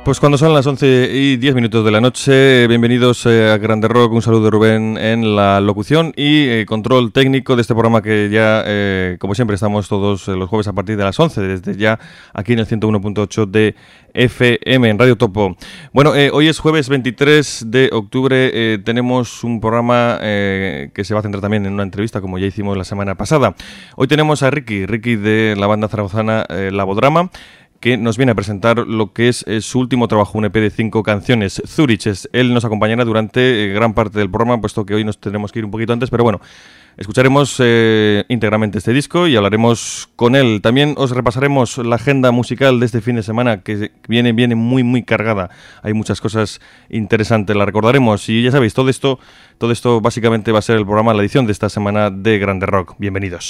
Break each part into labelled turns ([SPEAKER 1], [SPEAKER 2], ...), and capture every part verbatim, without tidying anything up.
[SPEAKER 1] Pues cuando son las once y diez minutos de la noche, bienvenidos eh, a Grande Rock, un saludo de Rubén en la locución y eh, control técnico de este programa que ya, eh, como siempre, estamos todos eh, los jueves a partir de las once, desde ya aquí en el ciento uno punto ocho de F M, en Radio Topo. Bueno, eh, hoy es jueves veintitrés de octubre, eh, tenemos un programa eh, que se va a centrar también en una entrevista, como ya hicimos la semana pasada. Hoy tenemos a Ricky, Ricky de la banda zaragozana eh, Labodrama, que nos viene a presentar lo que es, es su último trabajo, un E P de cinco canciones, Zurich. Él nos acompañará durante eh, gran parte del programa, puesto que hoy nos tendremos que ir un poquito antes, pero bueno, escucharemos eh, íntegramente este disco y hablaremos con él. También os repasaremos la agenda musical de este fin de semana, que viene, viene muy, muy cargada. Hay muchas cosas interesantes, la recordaremos. Y ya sabéis, todo esto, todo esto básicamente va a ser el programa, la edición de esta semana de Grande Rock. Bienvenidos.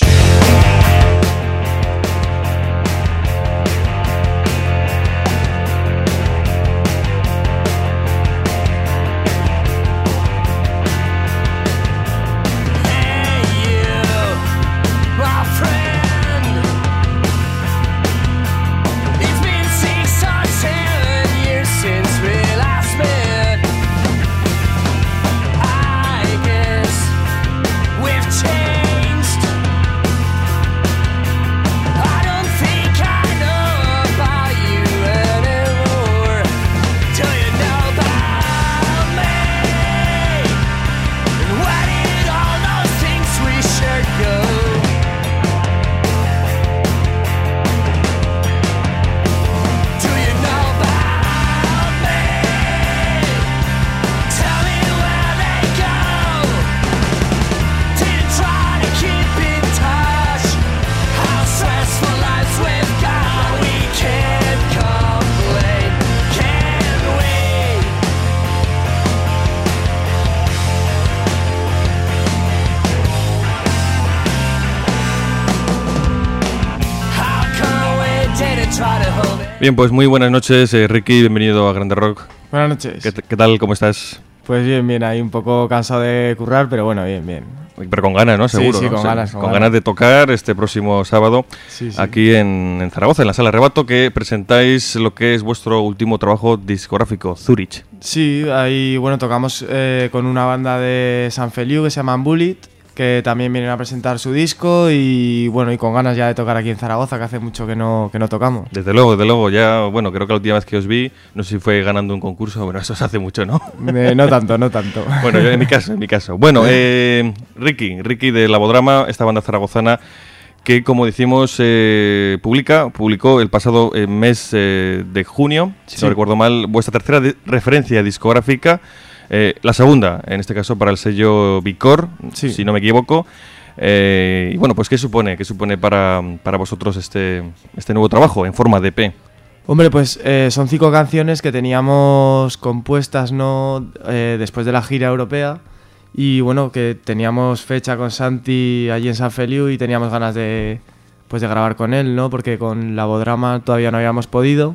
[SPEAKER 1] Bien, pues muy buenas noches, eh, Ricky, bienvenido a Grande Rock.
[SPEAKER 2] Buenas noches.
[SPEAKER 1] ¿Qué, ¿Qué tal? ¿Cómo estás?
[SPEAKER 2] Pues bien, bien, ahí un poco cansado de currar, pero bueno, bien, bien.
[SPEAKER 1] Pero con ganas, ¿no? Seguro.
[SPEAKER 2] Sí, sí,
[SPEAKER 1] ¿no?
[SPEAKER 2] con
[SPEAKER 1] O sea,
[SPEAKER 2] ganas.
[SPEAKER 1] Con, con ganas de tocar este próximo sábado
[SPEAKER 2] sí, sí.
[SPEAKER 1] aquí en, en Zaragoza, en la Sala Rebato, que presentáis lo que es vuestro último trabajo discográfico, Zurich.
[SPEAKER 2] Sí, ahí, bueno, tocamos eh, con una banda de San Feliu que se llaman Bullet, que también vienen a presentar su disco y bueno, y con ganas ya de tocar aquí en Zaragoza, que hace mucho que no, que no tocamos.
[SPEAKER 1] Desde luego, desde luego, ya, bueno, creo que la última vez que os vi, no sé si fue ganando un concurso, bueno, eso se hace mucho, ¿no?
[SPEAKER 2] Eh, no tanto, no tanto.
[SPEAKER 1] Bueno, yo en mi caso, en mi caso. Bueno, eh, Ricky, Ricky de Labodrama, esta banda zaragozana que, como decimos, eh, publica, publicó el pasado eh, mes eh, de junio, si sí. no recuerdo mal, vuestra tercera de- referencia discográfica. Eh, la segunda, en este caso para el sello Vicor,
[SPEAKER 2] sí.
[SPEAKER 1] si no me equivoco. Eh, y bueno, pues ¿qué supone? ¿Qué supone para, para vosotros este, este nuevo trabajo en forma de E P?
[SPEAKER 2] Hombre, pues eh, son cinco canciones que teníamos compuestas, ¿no? Eh, después de la gira europea. Y bueno, que teníamos fecha con Santi allí en San Feliu y teníamos ganas de, pues, de grabar con él, ¿no? Porque con Labodrama todavía no habíamos podido.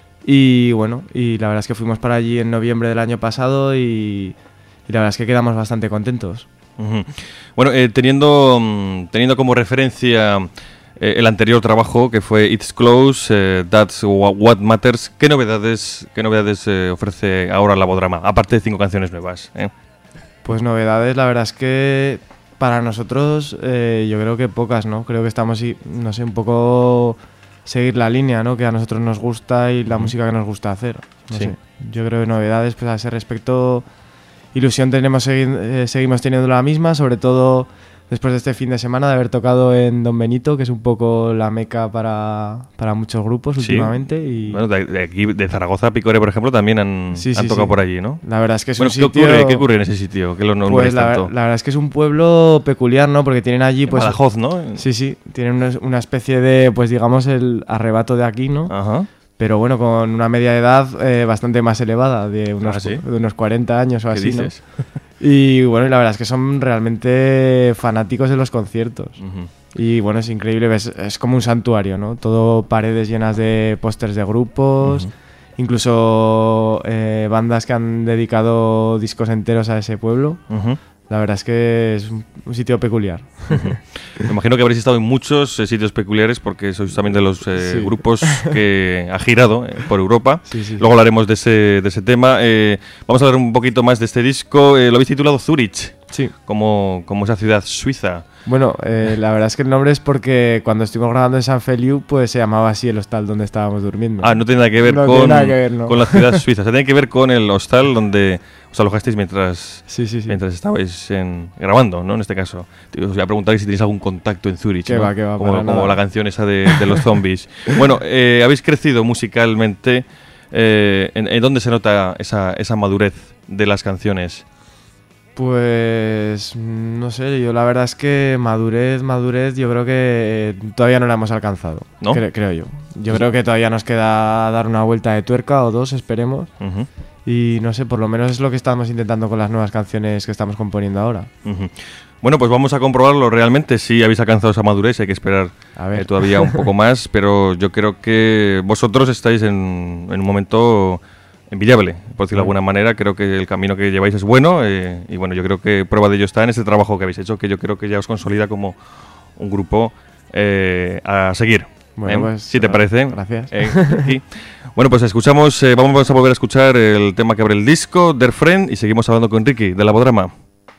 [SPEAKER 2] Y bueno, y la verdad es que fuimos para allí en noviembre del año pasado y, y la verdad es que quedamos bastante contentos.
[SPEAKER 1] Uh-huh. Bueno, eh, teniendo, teniendo como referencia eh, el anterior trabajo que fue It's Close, eh, That's What Matters, ¿qué novedades, qué novedades eh, ofrece ahora Labodrama? Aparte de cinco canciones nuevas, ¿eh?
[SPEAKER 2] Pues novedades, la verdad es que para nosotros eh, yo creo que pocas, ¿no? Creo que estamos, no sé, un poco seguir la línea, ¿no? Que a nosotros nos gusta y la mm. música que nos gusta hacer. No
[SPEAKER 1] sí.
[SPEAKER 2] sé. Yo creo que novedades, pues a ese respecto, ilusión tenemos, segui- eh, seguimos teniendo la misma, sobre todo después de este fin de semana de haber tocado en Don Benito, que es un poco la meca para, para muchos grupos
[SPEAKER 1] sí.
[SPEAKER 2] últimamente. Y
[SPEAKER 1] bueno, de, de aquí, de Zaragoza a Picore, por ejemplo, también han,
[SPEAKER 2] sí, sí,
[SPEAKER 1] han tocado
[SPEAKER 2] sí.
[SPEAKER 1] por allí, ¿no?
[SPEAKER 2] La verdad es que es
[SPEAKER 1] bueno,
[SPEAKER 2] un sitio...
[SPEAKER 1] ¿qué ocurre, ¿Qué ocurre en ese sitio? ¿Qué lo
[SPEAKER 2] pues la,
[SPEAKER 1] tanto?
[SPEAKER 2] la verdad es que es un pueblo peculiar, ¿no? Porque tienen allí... pues
[SPEAKER 1] Badajoz, ¿no?
[SPEAKER 2] Sí, sí. Tienen una, una especie de, pues digamos, el arrebato de aquí, ¿no?
[SPEAKER 1] Ajá.
[SPEAKER 2] Pero bueno, con una media de edad eh, bastante más elevada, de unos,
[SPEAKER 1] ¿Ah, sí?
[SPEAKER 2] de unos cuarenta años o
[SPEAKER 1] ¿Qué
[SPEAKER 2] así,
[SPEAKER 1] dices?
[SPEAKER 2] ¿no? Y bueno, la verdad es que son realmente fanáticos de los conciertos.
[SPEAKER 1] Uh-huh.
[SPEAKER 2] Y bueno, es increíble, es, es como un santuario, ¿no? Todo paredes llenas de pósters de grupos, uh-huh. incluso eh, bandas que han dedicado discos enteros a ese pueblo.
[SPEAKER 1] Uh-huh.
[SPEAKER 2] La verdad es que es un, un sitio peculiar.
[SPEAKER 1] Me imagino que habréis estado en muchos eh, sitios peculiares porque sois también de los eh,
[SPEAKER 2] Sí.
[SPEAKER 1] grupos que ha girado eh, por Europa.
[SPEAKER 2] Sí, sí,
[SPEAKER 1] Luego hablaremos de ese, de ese tema. Eh, vamos a hablar un poquito más de este disco. Eh, lo habéis titulado Zurich,
[SPEAKER 2] Sí.
[SPEAKER 1] como, como esa ciudad suiza.
[SPEAKER 2] Bueno, eh, la verdad es que el nombre es porque cuando estuvimos grabando en San Feliu, pues se llamaba así el hostal donde estábamos durmiendo.
[SPEAKER 1] Ah, no tiene nada que ver,
[SPEAKER 2] No
[SPEAKER 1] con,
[SPEAKER 2] tiene nada que ver, no.
[SPEAKER 1] con la ciudad suiza. O sea, tiene que ver con el hostal donde os alojasteis mientras,
[SPEAKER 2] Sí, sí, sí.
[SPEAKER 1] mientras estabais en- grabando, ¿no? En este caso. Te- Os voy a preguntar si tenéis algún contacto en Zurich,
[SPEAKER 2] Qué
[SPEAKER 1] ¿no?
[SPEAKER 2] va, qué va,
[SPEAKER 1] como,
[SPEAKER 2] para
[SPEAKER 1] como
[SPEAKER 2] nada.
[SPEAKER 1] la canción esa de, de los zombies. Bueno, eh, habéis crecido musicalmente. Eh, ¿en, en dónde se nota esa, esa madurez de las canciones?
[SPEAKER 2] Pues no sé, yo la verdad es que madurez, madurez, yo creo que todavía no la hemos alcanzado.
[SPEAKER 1] ¿No?
[SPEAKER 2] Cre- creo yo. Yo creo que todavía nos queda dar una vuelta de tuerca o dos, esperemos.
[SPEAKER 1] Ujú,
[SPEAKER 2] Y no sé, por lo menos es lo que estamos intentando con las nuevas canciones que estamos componiendo ahora.
[SPEAKER 1] ujú. Bueno, pues vamos a comprobarlo realmente. Si habéis alcanzado esa madurez, hay que esperar
[SPEAKER 2] A ver.
[SPEAKER 1] eh, todavía un poco más, pero yo creo que vosotros estáis en, en un momento envidiable, por decirlo de alguna manera. Creo que el camino que lleváis es bueno eh, y bueno, yo creo que prueba de ello está en este trabajo que habéis hecho, que yo creo que ya os consolida como un grupo eh, a seguir.
[SPEAKER 2] Bueno,
[SPEAKER 1] ¿eh?
[SPEAKER 2] pues,
[SPEAKER 1] Si te
[SPEAKER 2] gra-
[SPEAKER 1] parece.
[SPEAKER 2] gracias.
[SPEAKER 1] Eh, sí. Bueno, pues escuchamos, eh, vamos a volver a escuchar el tema que abre el disco, Der Friend, y seguimos hablando con Ricky de Labodrama.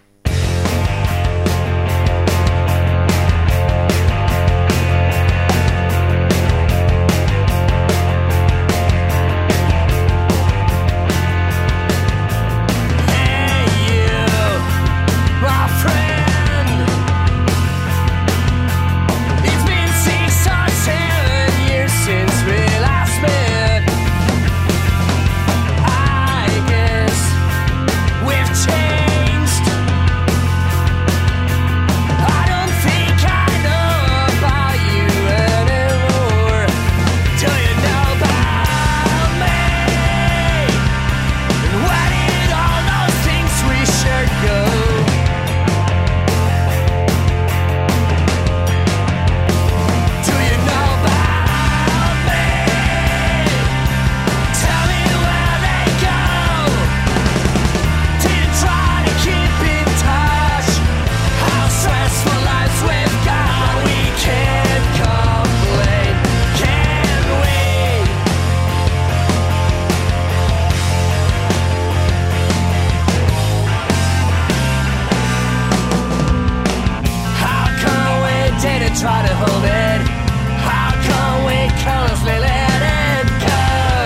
[SPEAKER 3] Try to hold it. How come we carelessly let it go?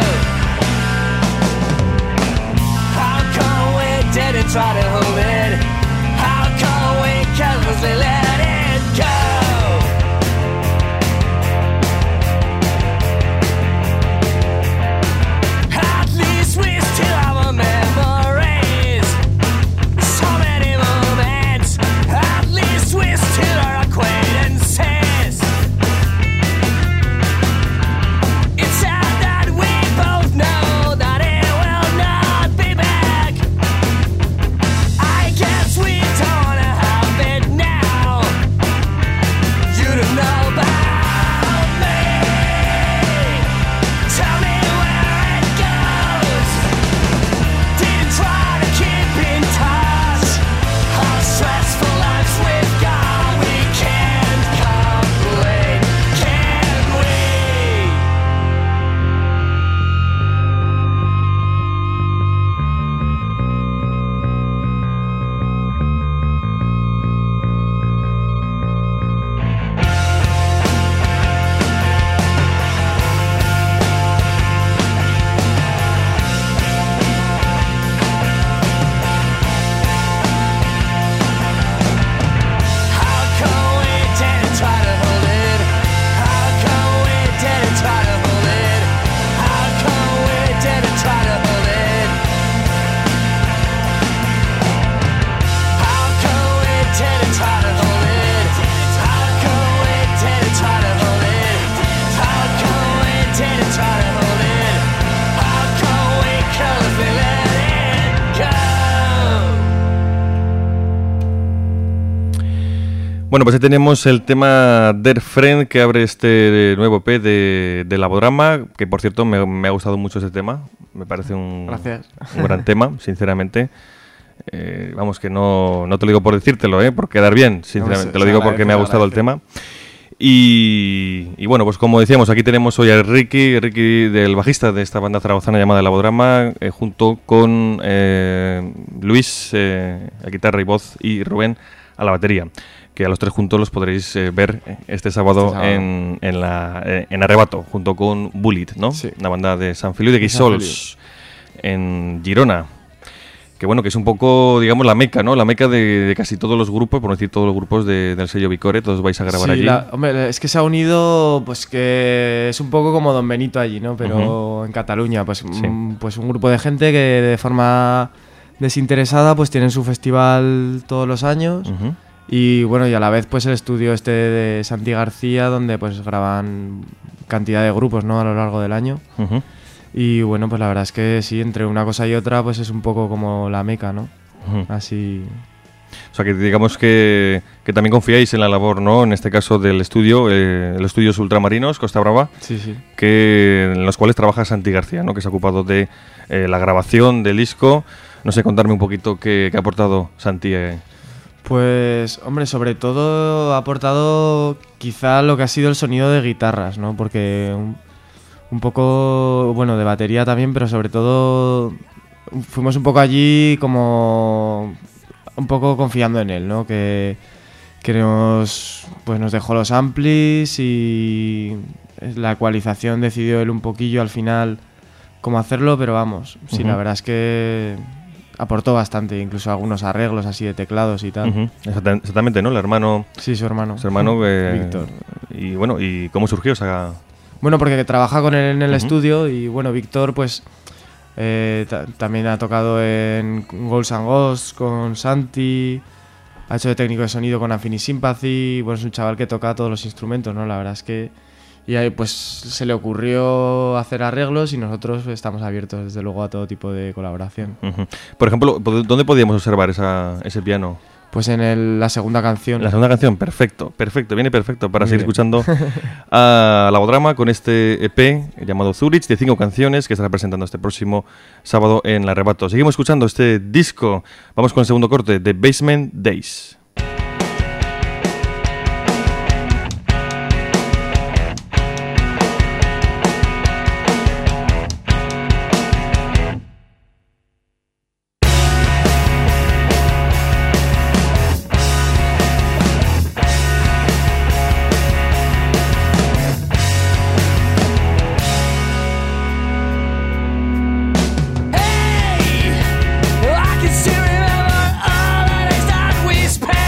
[SPEAKER 3] How come we didn't try to hold it? How come we carelessly let it go? At least we still have our memories. So many moments. At least we still are acquaintances. It's sad that we both know that it will not be back. I guess we don't wanna have it now. You don't know about me. Tell me where it goes. Didn't try to keep in touch. How stressful lives we've got. We can't complain, can we? How come we didn't try to hold it? How come we didn't try to hold it? How come we didn't try to hold it? How come we didn't try to hold it? How come we didn't try to hold it? How come we didn't try to hold it? How come we carelessly let it go?
[SPEAKER 1] Bueno, pues ahí tenemos el tema Der Friend que abre este nuevo E P de, de Labodrama, que por cierto me, me ha gustado mucho ese tema, me parece un,
[SPEAKER 2] Gracias.
[SPEAKER 1] un gran tema, sinceramente. Eh, vamos, que no, no te lo digo por decírtelo, ¿eh? Por quedar bien, sinceramente.
[SPEAKER 2] No,
[SPEAKER 1] te lo digo porque me ha gustado el tema. Y, y bueno, pues como decíamos, aquí tenemos hoy a Ricky, Ricky del bajista de esta banda zaragozana llamada Labodrama, eh, junto con eh, Luis eh, a guitarra y voz y Rubén a la batería, que a los tres juntos los podréis eh, ver este sábado,
[SPEAKER 2] Este sábado.
[SPEAKER 1] En, en, la, eh, en Arrebato, junto con Bullet, ¿no?
[SPEAKER 2] Sí.
[SPEAKER 1] Una banda de San Feliu de
[SPEAKER 2] De San
[SPEAKER 1] Guíxols, en Girona. Que bueno, que es un poco, digamos, la meca, ¿no? La meca de, de casi todos los grupos, por no decir todos los grupos de- del sello Vicore, todos vais a grabar
[SPEAKER 2] Sí,
[SPEAKER 1] allí.
[SPEAKER 2] la- hombre, es que se ha unido, pues que es un poco como Don Benito allí, ¿no? Pero en Cataluña, pues, mm, pues un grupo de gente que de forma desinteresada pues tienen su festival todos los años.
[SPEAKER 1] Ujú.
[SPEAKER 2] Y bueno, y a la vez pues el estudio este de Santi García, donde pues graban cantidad de grupos, ¿no? A lo largo del año.
[SPEAKER 1] Ujú.
[SPEAKER 2] Y bueno, pues la verdad es que sí, entre una cosa y otra pues es un poco como la meca, ¿no?
[SPEAKER 1] Ujú.
[SPEAKER 2] Así...
[SPEAKER 1] O sea, que digamos que, que también confiáis en la labor, ¿no? En este caso del estudio, eh, los estudios ultramarinos, Costa Brava,
[SPEAKER 2] Sí, sí.
[SPEAKER 1] que, en los cuales trabaja Santi García, ¿no? Que se ha ocupado de eh, la grabación del disco. No sé, contarme un poquito qué, qué ha aportado Santi. eh.
[SPEAKER 2] Pues, hombre, sobre todo ha aportado quizá lo que ha sido el sonido de guitarras, ¿no? Porque un, un poco, bueno, de batería también, pero sobre todo fuimos un poco allí como un poco confiando en él, ¿no? Que, que nos, pues nos dejó los amplis y la ecualización decidió él un poquillo al final cómo hacerlo, pero vamos, sí,
[SPEAKER 1] Ujú.
[SPEAKER 2] la verdad es que aportó bastante, incluso algunos arreglos así de teclados y tal.
[SPEAKER 1] Ujú. Exacta- Exactamente, ¿no? El hermano,
[SPEAKER 2] Sí, su hermano.
[SPEAKER 1] su hermano eh,
[SPEAKER 2] Víctor.
[SPEAKER 1] Y bueno, ¿y cómo surgió esa...?
[SPEAKER 2] Bueno, porque trabaja con él en el
[SPEAKER 1] Ujú.
[SPEAKER 2] estudio y bueno, Víctor pues eh, ta- también ha tocado en Ghosts and Ghosts con Santi, ha hecho de técnico de sonido con Afini Sympathy, bueno, es un chaval que toca todos los instrumentos, ¿no? La verdad es que... Y ahí pues se le ocurrió hacer arreglos y nosotros estamos abiertos desde luego a todo tipo de colaboración.
[SPEAKER 1] Ujú. Por ejemplo, ¿dónde podíamos observar esa, ese piano?
[SPEAKER 2] Pues en el- la segunda canción.
[SPEAKER 1] La segunda canción, perfecto, perfecto, viene perfecto para
[SPEAKER 2] Muy
[SPEAKER 1] seguir
[SPEAKER 2] bien.
[SPEAKER 1] escuchando a Labodrama con este E P llamado Zurich, de cinco canciones que estará presentando este próximo sábado en el Arrebato. Seguimos escuchando este disco, vamos con el segundo corte, The Basement Days.
[SPEAKER 3] Hey, I can still remember all the days that we spent.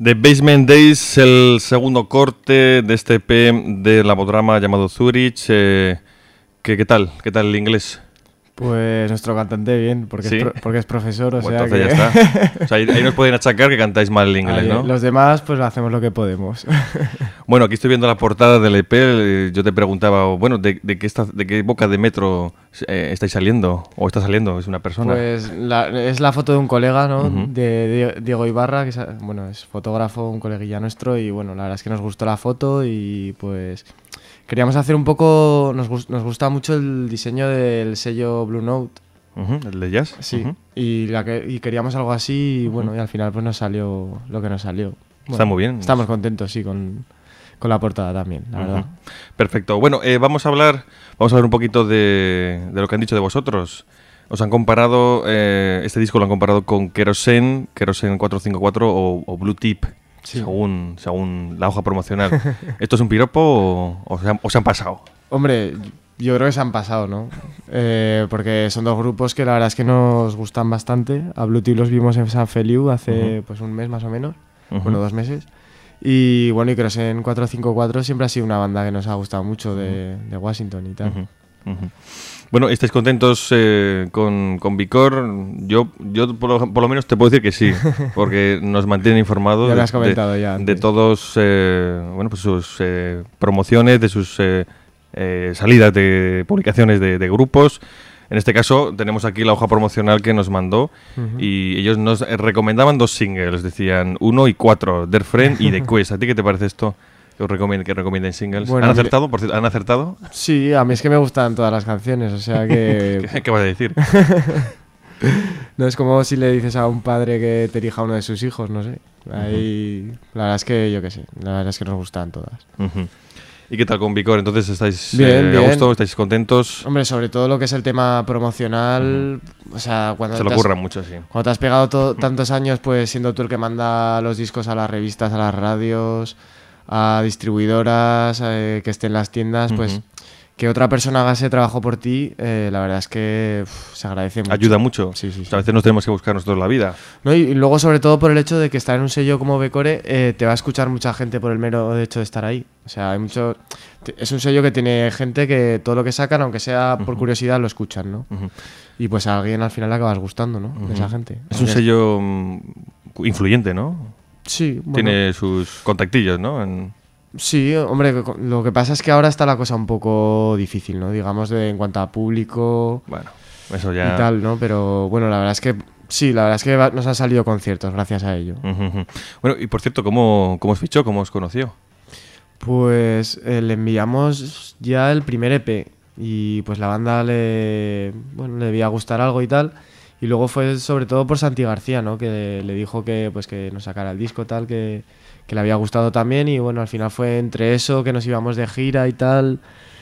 [SPEAKER 1] The Basement Days, el segundo corte de este E P de Labodrama llamado Zurich. Eh, ¿qué, ¿Qué tal? ¿Qué tal el inglés?
[SPEAKER 2] Pues nuestro cantante bien, porque,
[SPEAKER 1] ¿Sí?
[SPEAKER 2] es, pro, porque es profesor, o
[SPEAKER 1] Pues
[SPEAKER 2] sea
[SPEAKER 1] entonces
[SPEAKER 2] que...
[SPEAKER 1] ya está. O sea, ahí, ahí nos pueden achacar que cantáis mal el inglés,
[SPEAKER 2] Ahí,
[SPEAKER 1] ¿no?
[SPEAKER 2] Los demás, pues hacemos lo que podemos.
[SPEAKER 1] Bueno, aquí estoy viendo la portada del E P. eh, Yo te preguntaba, bueno, ¿de, de, qué, está, de qué boca de metro eh, estáis saliendo? ¿O está saliendo? ¿Es una persona?
[SPEAKER 2] Pues la, es la foto de un colega, ¿no?
[SPEAKER 1] Ujú.
[SPEAKER 2] De Die- Diego Ibarra, que es, bueno, es fotógrafo, un coleguilla nuestro, y bueno, la verdad es que nos gustó la foto y pues queríamos hacer un poco, nos, gus- nos gusta mucho el diseño del sello Blue Note,
[SPEAKER 1] Ujú, ¿el de jazz?
[SPEAKER 2] sí,
[SPEAKER 1] Ujú.
[SPEAKER 2] y, la que, y queríamos algo así y bueno, y al final pues nos salió lo que nos salió. Bueno,
[SPEAKER 1] Está muy bien.
[SPEAKER 2] Estamos contentos, sí, con, con la portada también, la verdad.
[SPEAKER 1] Ujú. Perfecto. Bueno, eh, vamos a hablar vamos a hablar un poquito de, de lo que han dicho de vosotros. Os han comparado, eh, este disco lo han comparado con Kerosene, Kerosene cuatrocientos cincuenta y cuatro o, o Blue Tip,
[SPEAKER 2] Sí.
[SPEAKER 1] según, según la hoja promocional. ¿Esto es un piropo o, o se, han, o se han pasado?
[SPEAKER 2] Hombre, yo creo que se han pasado, ¿no? Eh, porque son dos grupos que la verdad es que nos gustan bastante. A Blue Tip los vimos en San Feliu hace
[SPEAKER 1] Ujú.
[SPEAKER 2] pues un mes más o menos,
[SPEAKER 1] Ujú.
[SPEAKER 2] bueno, dos meses. Y bueno, y creo que en cuatrocientos cincuenta y cuatro siempre ha sido una banda que nos ha gustado mucho de, de Washington y tal.
[SPEAKER 1] Ujú, ujú. Bueno, ¿estáis contentos eh, con, con Vicor? Yo, yo por, lo, por lo menos te puedo decir que sí, porque nos mantienen informados
[SPEAKER 2] Ya lo
[SPEAKER 1] de,
[SPEAKER 2] has comentado
[SPEAKER 1] de-
[SPEAKER 2] ya
[SPEAKER 1] de
[SPEAKER 2] antes.
[SPEAKER 1] todos eh, bueno, pues sus eh, promociones, de sus eh, eh, salidas de publicaciones de, de grupos. En este caso tenemos aquí la hoja promocional que nos mandó
[SPEAKER 2] Ujú.
[SPEAKER 1] y ellos nos eh, recomendaban dos singles, decían uno y cuatro, Der Friend y The Quest. ¿A ti qué te parece esto? Que os recomienden, que recomienden singles.
[SPEAKER 2] Bueno,
[SPEAKER 1] ¿Han
[SPEAKER 2] mire-
[SPEAKER 1] acertado? Por cierto, ¿han acertado?
[SPEAKER 2] Sí, a mí es que me gustan todas las canciones, o sea que
[SPEAKER 1] ¿Qué, qué vas a decir?
[SPEAKER 2] no es como si le dices a un padre que te elija uno de sus hijos, no sé. Ahí, la verdad es que yo qué sé, la verdad es que nos gustan todas.
[SPEAKER 1] Ujú. ¿Y qué tal con Vicor? Entonces, ¿estáis
[SPEAKER 2] Bien,
[SPEAKER 1] eh, a
[SPEAKER 2] bien.
[SPEAKER 1] gusto? ¿Estáis contentos?
[SPEAKER 2] Hombre, sobre todo lo que es el tema promocional, o sea, cuando
[SPEAKER 1] Se lo
[SPEAKER 2] te has-
[SPEAKER 1] curran mucho, sí.
[SPEAKER 2] Cuando te has pegado to- tantos años, pues siendo tú el que manda los discos a las revistas, a las radios, a distribuidoras, eh, que estén en las tiendas, pues
[SPEAKER 1] Ujú.
[SPEAKER 2] que otra persona haga ese trabajo por ti, eh, la verdad es que uf, se agradece mucho.
[SPEAKER 1] Ayuda mucho.
[SPEAKER 2] Sí, sí,
[SPEAKER 1] O sea,
[SPEAKER 2] sí.
[SPEAKER 1] a veces nos tenemos que buscar nosotros la vida.
[SPEAKER 2] ¿No? Y, y luego, sobre todo, por el hecho de que estar en un sello como Becore, eh, te va a escuchar mucha gente por el mero hecho de estar ahí. O sea, hay mucho. te- Es un sello que tiene gente que todo lo que sacan, aunque sea por curiosidad, lo escuchan, ¿no?
[SPEAKER 1] Ujú.
[SPEAKER 2] Y pues a alguien al final le acabas gustando, ¿no? De esa gente.
[SPEAKER 1] Es un
[SPEAKER 2] Aunque-
[SPEAKER 1] sello mm, influyente, ¿no?
[SPEAKER 2] Sí, bueno.
[SPEAKER 1] Tiene sus contactillos, ¿no? En-
[SPEAKER 2] Sí, hombre, co- lo que pasa es que ahora está la cosa un poco difícil, ¿no? Digamos, de, en cuanto a público
[SPEAKER 1] Bueno, eso ya...
[SPEAKER 2] y tal, ¿no? Pero bueno, la verdad es que sí, la verdad es que va- nos han salido conciertos gracias a ello.
[SPEAKER 1] Ujú, ujú. Bueno, y por cierto, ¿cómo, cómo os fichó? ¿Cómo os conoció?
[SPEAKER 2] Pues eh, le enviamos ya el primer E P y pues la banda le, bueno, le debía gustar algo y tal. Y luego fue sobre todo por Santi García, ¿no? Que le dijo que, pues, que nos sacara el disco tal, que, que le había gustado también. Y bueno, al final fue entre eso, que nos íbamos de gira y tal.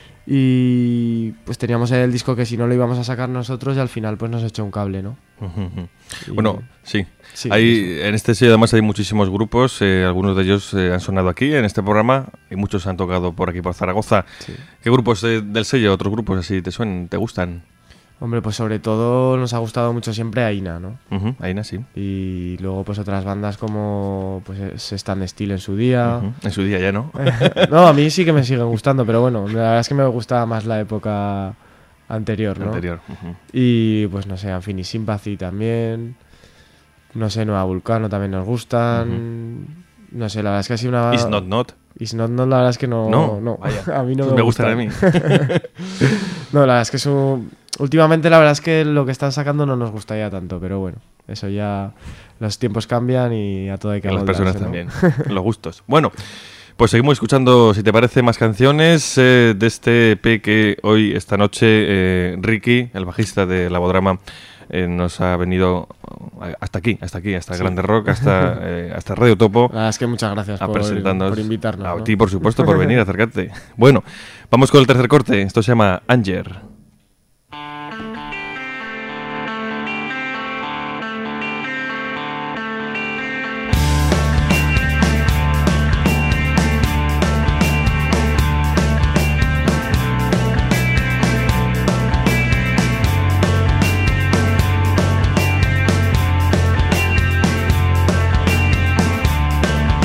[SPEAKER 2] Y pues teníamos el disco que si no lo íbamos a sacar nosotros y al final pues nos echó un cable, ¿no?
[SPEAKER 1] Ujú, ujú.
[SPEAKER 2] Y-
[SPEAKER 1] Bueno, sí.
[SPEAKER 2] Sí,
[SPEAKER 1] hay, en este sello además hay muchísimos grupos, eh, algunos de ellos eh, han sonado aquí en este programa y muchos han tocado por aquí, por Zaragoza.
[SPEAKER 2] Sí.
[SPEAKER 1] ¿Qué grupos eh, del sello, otros grupos así te suenan, te gustan?
[SPEAKER 2] Hombre, pues sobre todo nos ha gustado mucho siempre Aina, ¿no?
[SPEAKER 1] Ujú, Aina, sí.
[SPEAKER 2] Y luego pues otras bandas como pues es Stand Still en su día.
[SPEAKER 1] Ujú. En su día ya, ¿no?
[SPEAKER 2] No, a mí sí que me siguen gustando, pero bueno, la verdad es que me gustaba más la época anterior, ¿no?
[SPEAKER 1] Anterior. Ujú.
[SPEAKER 2] Y pues no sé, Anfini Sympathy también. No sé, Nueva Vulcano también nos gustan. No sé, la verdad es que ha sido una...
[SPEAKER 1] It's Not Not.
[SPEAKER 2] Is Not Not, la verdad es que no...
[SPEAKER 1] No,
[SPEAKER 2] no.
[SPEAKER 1] vaya.
[SPEAKER 2] A mí no
[SPEAKER 1] Esos
[SPEAKER 2] me,
[SPEAKER 1] me gustan a mí.
[SPEAKER 2] No, la verdad es que es un... Últimamente la verdad es que lo que están sacando no nos gusta ya tanto, pero bueno, eso ya... Los tiempos cambian y a todo hay que
[SPEAKER 1] A las
[SPEAKER 2] amoldarse,
[SPEAKER 1] personas
[SPEAKER 2] ¿no?
[SPEAKER 1] también. Los gustos. Bueno, pues seguimos escuchando, si te parece, más canciones eh, de este E P que hoy, esta noche, eh, Ricky, el bajista de Labodrama, eh, nos ha venido eh, hasta aquí, hasta aquí, hasta Grande Rock, hasta, eh, hasta Radio Topo.
[SPEAKER 2] La verdad es que muchas gracias
[SPEAKER 1] A
[SPEAKER 2] por,
[SPEAKER 1] presentarnos.
[SPEAKER 2] por invitarnos.
[SPEAKER 1] A
[SPEAKER 2] ¿no?
[SPEAKER 1] ti, por supuesto, por venir, acercarte. Bueno, vamos con el tercer corte. Esto se llama Anger.
[SPEAKER 3] Thank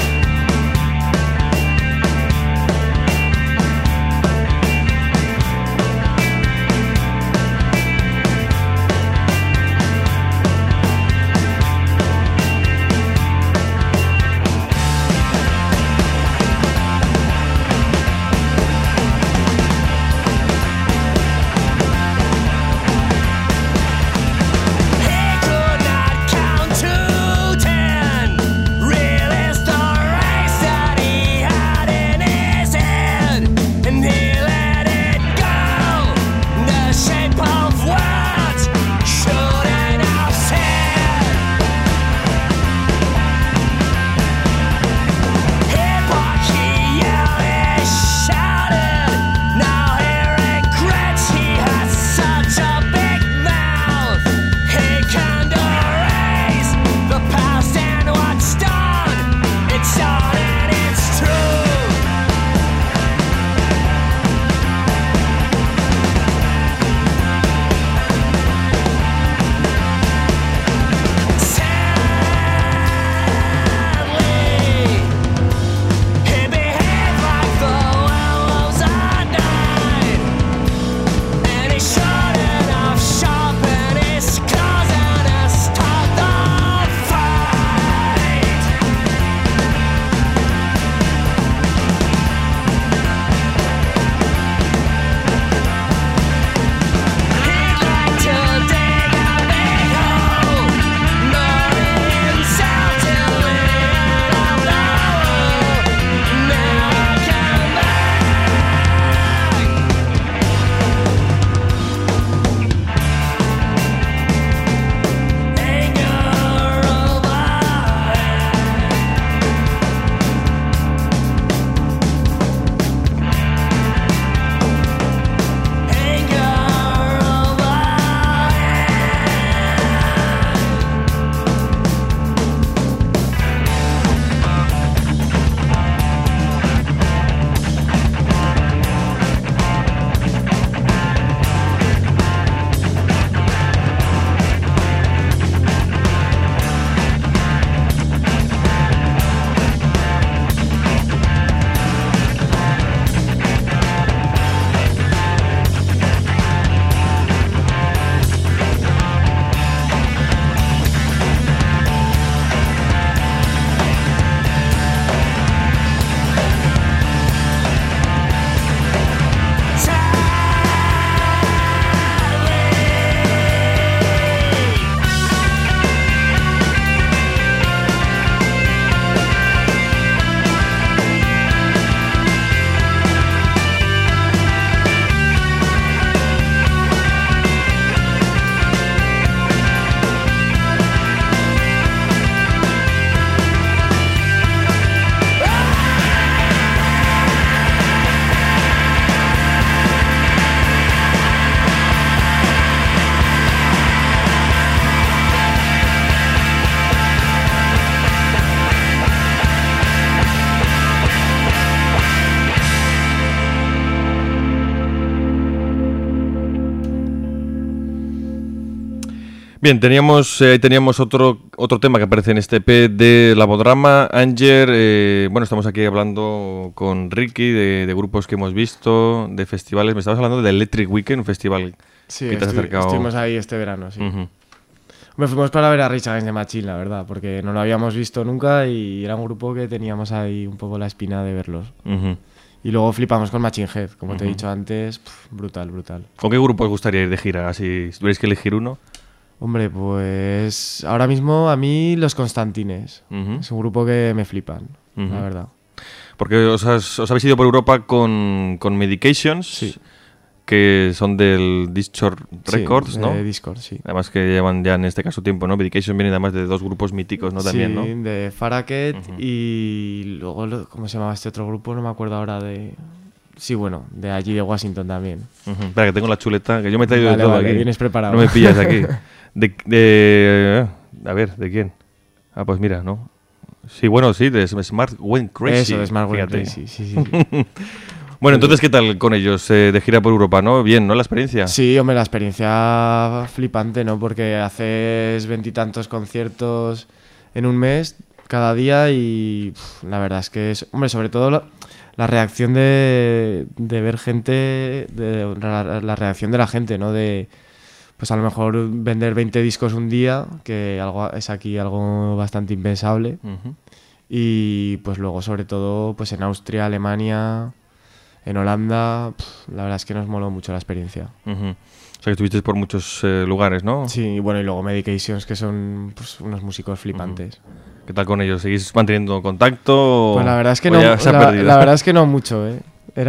[SPEAKER 1] Bien, teníamos eh, teníamos otro otro tema que aparece en este E P de Labodrama, Anger. Eh, bueno, estamos aquí hablando con Ricky de, de grupos que hemos visto, de festivales. Me estabas hablando de Electric Weekend, un festival
[SPEAKER 2] Sí,
[SPEAKER 1] que te has
[SPEAKER 2] estu-
[SPEAKER 1] acercado.
[SPEAKER 2] estuvimos ahí este verano, sí.
[SPEAKER 1] Ujú.
[SPEAKER 2] Me fuimos para ver a Rage Against the Machine, la verdad, porque no lo habíamos visto nunca y era un grupo que teníamos ahí un poco la espina de verlos.
[SPEAKER 1] Ujú.
[SPEAKER 2] Y luego flipamos con Machine Head, como te he
[SPEAKER 1] Ujú.
[SPEAKER 2] dicho antes, pf, brutal, brutal.
[SPEAKER 1] ¿Con qué grupo os gustaría ir de gira? Así, si tuvierais que elegir uno.
[SPEAKER 2] Hombre, pues ahora mismo a mí los Constantines.
[SPEAKER 1] Ujú.
[SPEAKER 2] Es un grupo que me flipan,
[SPEAKER 1] Ujú.
[SPEAKER 2] la verdad.
[SPEAKER 1] Porque os, has- os habéis ido por Europa con, con Medications,
[SPEAKER 2] Sí.
[SPEAKER 1] que son del Discord Records,
[SPEAKER 2] Sí,
[SPEAKER 1] ¿no?
[SPEAKER 2] de Discord, sí.
[SPEAKER 1] Además que llevan ya en este caso tiempo, ¿no? Medication viene además de dos grupos míticos, ¿no? También,
[SPEAKER 2] sí,
[SPEAKER 1] ¿no?
[SPEAKER 2] de Faraket
[SPEAKER 1] Ujú.
[SPEAKER 2] y luego, lo- ¿cómo se llamaba este otro grupo? No me acuerdo ahora de... Sí, bueno, de allí de Washington también.
[SPEAKER 1] Ujú. Espera, que tengo la chuleta, que yo me he traído
[SPEAKER 2] Vale,
[SPEAKER 1] de todo
[SPEAKER 2] vale,
[SPEAKER 1] aquí.
[SPEAKER 2] vienes preparado.
[SPEAKER 1] No me pillas aquí. De, de- a ver, ¿de quién? Ah, pues mira, ¿no? Sí, bueno, sí, de Smart Went Crazy.
[SPEAKER 2] Eso, de Smart Went
[SPEAKER 1] fíjate.
[SPEAKER 2] Crazy, sí, sí, sí.
[SPEAKER 1] Bueno, entonces, ¿qué tal con ellos eh, de gira por Europa, no? Bien, ¿no? La experiencia.
[SPEAKER 2] Sí, hombre, la experiencia flipante, ¿no? Porque haces veintitantos conciertos en un mes, cada día, y pf, la verdad es que es, hombre, sobre todo la, la reacción de, de ver gente, de, la, la reacción de la gente, ¿no? De, pues a lo mejor vender veinte discos un día, que algo es aquí algo bastante impensable,
[SPEAKER 1] Ujú.
[SPEAKER 2] y pues luego sobre todo pues en Austria, Alemania, en Holanda, pf, la verdad es que nos moló mucho la experiencia.
[SPEAKER 1] Ujú. O sea, que estuvisteis por muchos eh, lugares, ¿no?
[SPEAKER 2] Sí, y bueno, y luego Medications, que son pues, unos músicos flipantes.
[SPEAKER 1] ¿Qué tal con ellos? ¿Seguís manteniendo contacto? o-
[SPEAKER 2] Pues la verdad es que
[SPEAKER 1] o
[SPEAKER 2] no,
[SPEAKER 1] ya se ha
[SPEAKER 2] la,
[SPEAKER 1] perdido?
[SPEAKER 2] la verdad es que no mucho, ¿eh?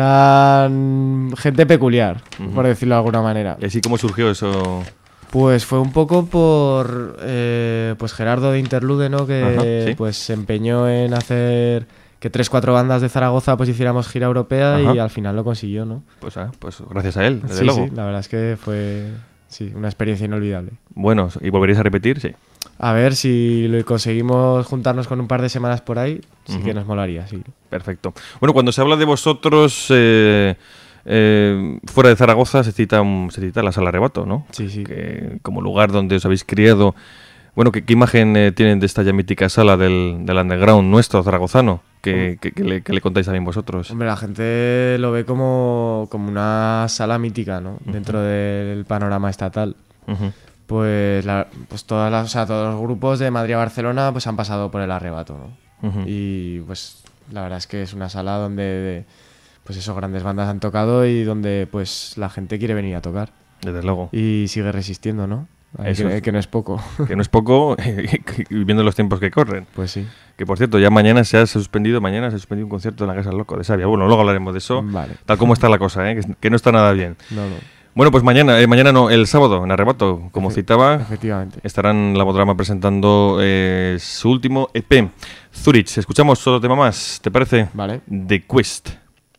[SPEAKER 2] Eran gente peculiar,
[SPEAKER 1] Ujú.
[SPEAKER 2] por decirlo de alguna manera.
[SPEAKER 1] ¿Y así cómo surgió eso?
[SPEAKER 2] Pues fue un poco por eh, pues Gerardo de Interlude, ¿no? Que
[SPEAKER 1] Ajá, sí.
[SPEAKER 2] pues se empeñó en hacer que tres, cuatro bandas de Zaragoza pues hiciéramos gira europea
[SPEAKER 1] Ajá.
[SPEAKER 2] y al final lo consiguió, ¿no?
[SPEAKER 1] Pues, ah, pues gracias a él, desde
[SPEAKER 2] Sí,
[SPEAKER 1] luego.
[SPEAKER 2] sí, la verdad es que fue sí, una experiencia inolvidable.
[SPEAKER 1] Bueno, ¿y volveréis a repetir? Sí.
[SPEAKER 2] A ver si lo conseguimos juntarnos con un par de semanas por ahí, sí
[SPEAKER 1] Ujú.
[SPEAKER 2] que nos molaría, sí.
[SPEAKER 1] Perfecto. Bueno, cuando se habla de vosotros eh, eh, fuera de Zaragoza, se cita, un- se cita la Sala Arrebato, ¿no?
[SPEAKER 2] Sí, sí.
[SPEAKER 1] Que, como lugar donde os habéis criado. Bueno, ¿qué, qué imagen eh, tienen de esta ya mítica sala del, del underground nuestro, zaragozano? Que, que- que le, que le contáis también vosotros.
[SPEAKER 2] Hombre, la gente lo ve como, como una sala mítica, ¿no? Dentro del panorama estatal.
[SPEAKER 1] Ujú.
[SPEAKER 2] Pues, la- pues todas las, o sea, todos los grupos de Madrid a Barcelona pues han pasado por el Arrebato, ¿no?
[SPEAKER 1] Ujú.
[SPEAKER 2] Y pues la verdad es que es una sala donde de- pues esos grandes bandas han tocado y donde pues la gente quiere venir a tocar.
[SPEAKER 1] Desde luego.
[SPEAKER 2] Y sigue resistiendo, ¿no? Hay
[SPEAKER 1] Eso
[SPEAKER 2] que,
[SPEAKER 1] es.
[SPEAKER 2] que no es poco.
[SPEAKER 1] Que no es poco, y viendo los tiempos que corren.
[SPEAKER 2] Pues sí.
[SPEAKER 1] Que por cierto, ya mañana se ha suspendido, mañana se ha suspendido un concierto en la Casa del Loco de Sabia. Bueno, luego hablaremos de eso.
[SPEAKER 2] Vale.
[SPEAKER 1] Tal como está la cosa, ¿eh? que, que no está nada bien.
[SPEAKER 2] No, no.
[SPEAKER 1] Bueno, pues mañana, eh, mañana no, el sábado, en Arrebato, como
[SPEAKER 2] Efe-
[SPEAKER 1] citaba,
[SPEAKER 2] Efectivamente.
[SPEAKER 1] estarán Labodrama presentando eh, su último E P, Zurich. Escuchamos otro tema más, ¿te parece?
[SPEAKER 2] Vale.
[SPEAKER 1] The Quest.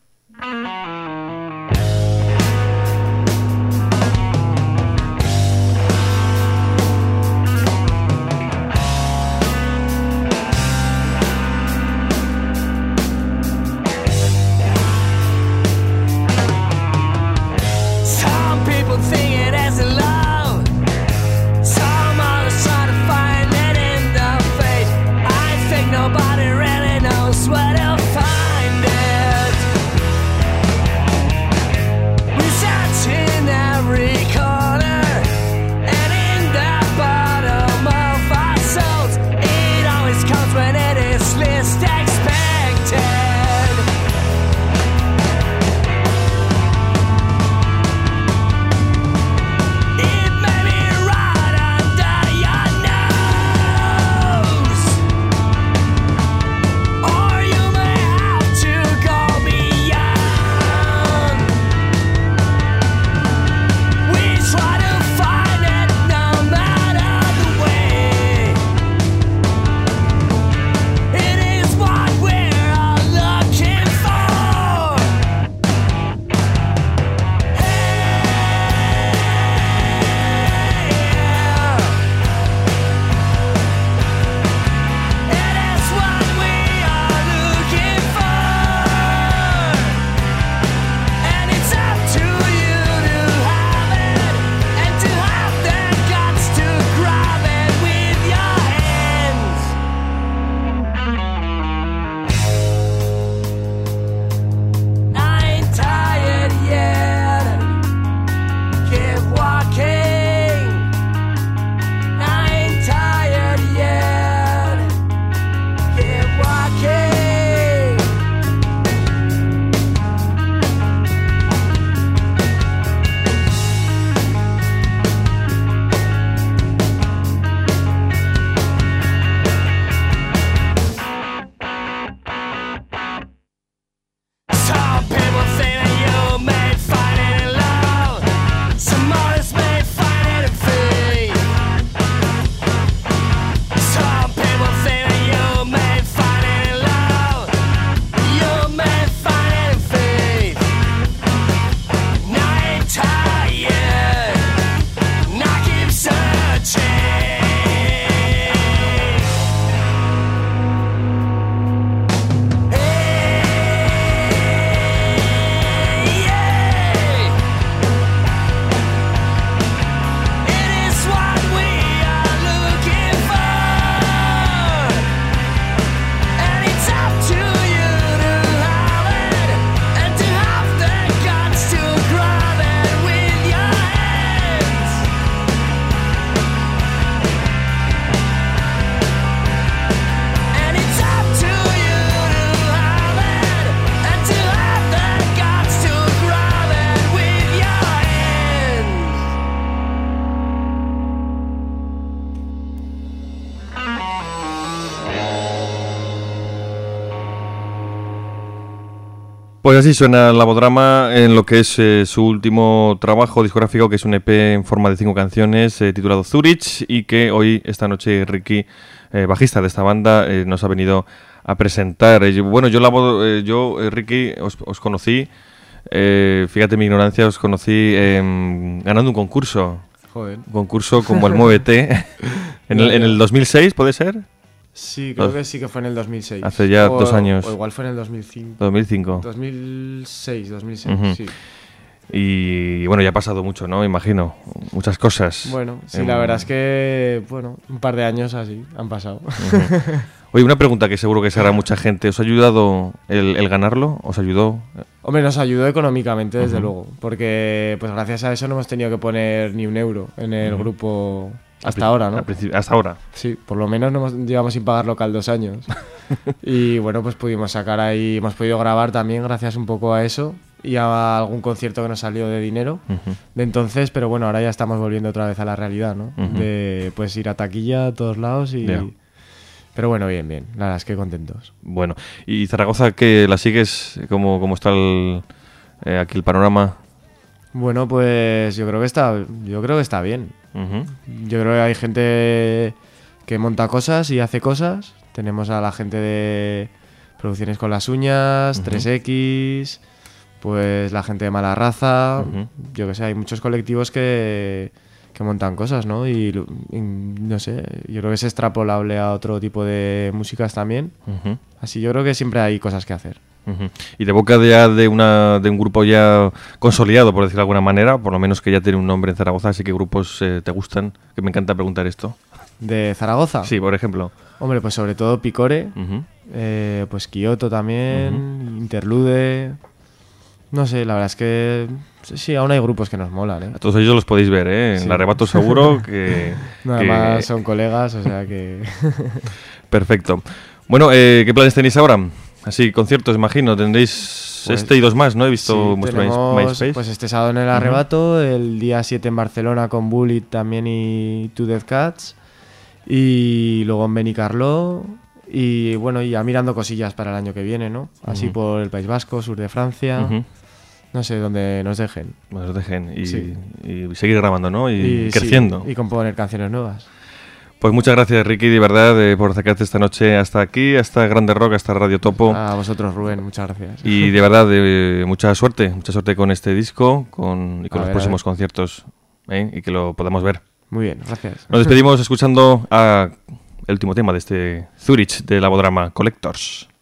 [SPEAKER 3] Some people think it isn't love. Some others try to find it in the fate. I think nobody really knows where to find it.
[SPEAKER 1] Pues así suena Labodrama en lo que es eh, su último trabajo discográfico, que es un E P en forma de cinco canciones eh, titulado Zurich, y que hoy, esta noche, Ricky, eh, bajista de esta banda, eh, nos ha venido a presentar. Eh, bueno, yo, labo, eh, yo eh, Ricky, os, os conocí, eh, fíjate mi ignorancia, os conocí eh, ganando un concurso.
[SPEAKER 2] Joder.
[SPEAKER 1] Un concurso como el Muévete en, el, en el dos mil seis, ¿puede ser?
[SPEAKER 2] Sí, creo
[SPEAKER 1] Dos-
[SPEAKER 2] que sí que fue en el dos mil seis.
[SPEAKER 1] Hace ya
[SPEAKER 2] O-
[SPEAKER 1] dos años.
[SPEAKER 2] O igual fue en el dos mil cinco.
[SPEAKER 1] dos mil cinco.
[SPEAKER 2] dos mil seis, dos mil seis,
[SPEAKER 1] Ujú.
[SPEAKER 2] sí.
[SPEAKER 1] Y bueno, ya ha pasado mucho, ¿no? Imagino. Muchas cosas.
[SPEAKER 2] Bueno, sí,
[SPEAKER 1] Em,
[SPEAKER 2] la verdad es que, bueno, un par de años así han pasado.
[SPEAKER 1] Ujú. Oye, una pregunta que seguro que se hará mucha gente. ¿Os ha ayudado el, el ganarlo? ¿Os ayudó?
[SPEAKER 2] Hombre, nos ayudó económicamente, desde
[SPEAKER 1] Ujú.
[SPEAKER 2] luego, porque pues gracias a eso no hemos tenido que poner ni un euro en el
[SPEAKER 1] Ujú.
[SPEAKER 2] grupo
[SPEAKER 1] Al
[SPEAKER 2] hasta
[SPEAKER 1] princi-
[SPEAKER 2] ahora, ¿no?
[SPEAKER 1] al principio- hasta ahora.
[SPEAKER 2] Sí, por lo menos no hemos, llevamos sin pagar local dos años. Y bueno, pues pudimos sacar ahí, hemos podido grabar también gracias un poco a eso y a algún concierto que nos salió de dinero
[SPEAKER 1] Ujú.
[SPEAKER 2] de entonces, pero bueno, ahora ya estamos volviendo otra vez a la realidad, ¿no?
[SPEAKER 1] Ujú.
[SPEAKER 2] De pues ir a taquilla a todos lados y...
[SPEAKER 1] Ya.
[SPEAKER 2] Pero bueno, bien, bien, la verdad es que contentos.
[SPEAKER 1] Bueno, ¿y Zaragoza que la sigues? ¿Cómo, cómo está el, eh, aquí el panorama?
[SPEAKER 2] Bueno, pues yo creo que está, yo creo que está bien.
[SPEAKER 1] Ujú.
[SPEAKER 2] Yo creo que hay gente que monta cosas y hace cosas. Tenemos a la gente de Producciones con las Uñas,
[SPEAKER 1] Ujú.
[SPEAKER 2] tres equis, pues la gente de Mala Raza.
[SPEAKER 1] Ujú.
[SPEAKER 2] Yo que sé, hay muchos colectivos que, que montan cosas, ¿no? Y, lo- y no sé, yo creo que es extrapolable a otro tipo de músicas también.
[SPEAKER 1] Ujú.
[SPEAKER 2] Así yo creo que siempre hay cosas que hacer.
[SPEAKER 1] Ujú. Y de boca de, ya de, una, de un grupo ya consolidado, por decirlo de alguna manera, por lo menos que ya tiene un nombre en Zaragoza, así que grupos eh, te gustan, que me encanta preguntar esto.
[SPEAKER 2] ¿De Zaragoza?
[SPEAKER 1] Sí, por ejemplo.
[SPEAKER 2] Hombre, pues sobre todo Picore.
[SPEAKER 1] Ujú.
[SPEAKER 2] Eh, pues Kioto también, Interlude. No sé, la verdad es que sí, sí, aún hay grupos que nos molan, ¿eh?
[SPEAKER 1] A todos ellos los podéis ver, ¿eh? En
[SPEAKER 2] Sí.
[SPEAKER 1] el arrebato seguro que...
[SPEAKER 2] Nada
[SPEAKER 1] que-
[SPEAKER 2] más son colegas, o sea que...
[SPEAKER 1] Perfecto. Bueno, eh, ¿qué planes tenéis ahora? Así, conciertos, imagino. Tendréis
[SPEAKER 2] Pues-
[SPEAKER 1] este y dos más, ¿no? He visto
[SPEAKER 2] Sí,
[SPEAKER 1] vuestro My-
[SPEAKER 2] tenemos,
[SPEAKER 1] MySpace.
[SPEAKER 2] pues este sábado en el Arrebato, el día siete en Barcelona con Bullet también y Two Dead Cats, y luego en Benicarló, y bueno, ya mirando cosillas para el año que viene, ¿no? Así
[SPEAKER 1] Ujú.
[SPEAKER 2] por el País Vasco, sur de Francia,
[SPEAKER 1] Ujú.
[SPEAKER 2] no sé, donde nos dejen.
[SPEAKER 1] Bueno, os dejen y,
[SPEAKER 2] Sí.
[SPEAKER 1] y seguir grabando, ¿no? Y,
[SPEAKER 2] sí,
[SPEAKER 1] creciendo.
[SPEAKER 2] y componer canciones nuevas.
[SPEAKER 1] Pues muchas gracias, Ricky, de verdad, eh, por acercarte esta noche hasta aquí, hasta Grande Rock, hasta Radio Topo.
[SPEAKER 2] A vosotros, Rubén, muchas gracias.
[SPEAKER 1] Y de verdad, eh, mucha suerte, mucha suerte con este disco con, y con
[SPEAKER 2] A
[SPEAKER 1] los
[SPEAKER 2] ver, a
[SPEAKER 1] próximos
[SPEAKER 2] ver.
[SPEAKER 1] conciertos, ¿eh? Y que lo podamos ver.
[SPEAKER 2] Muy bien, gracias.
[SPEAKER 1] Nos despedimos escuchando a el último tema de este Zurich de Labodrama, Collectors.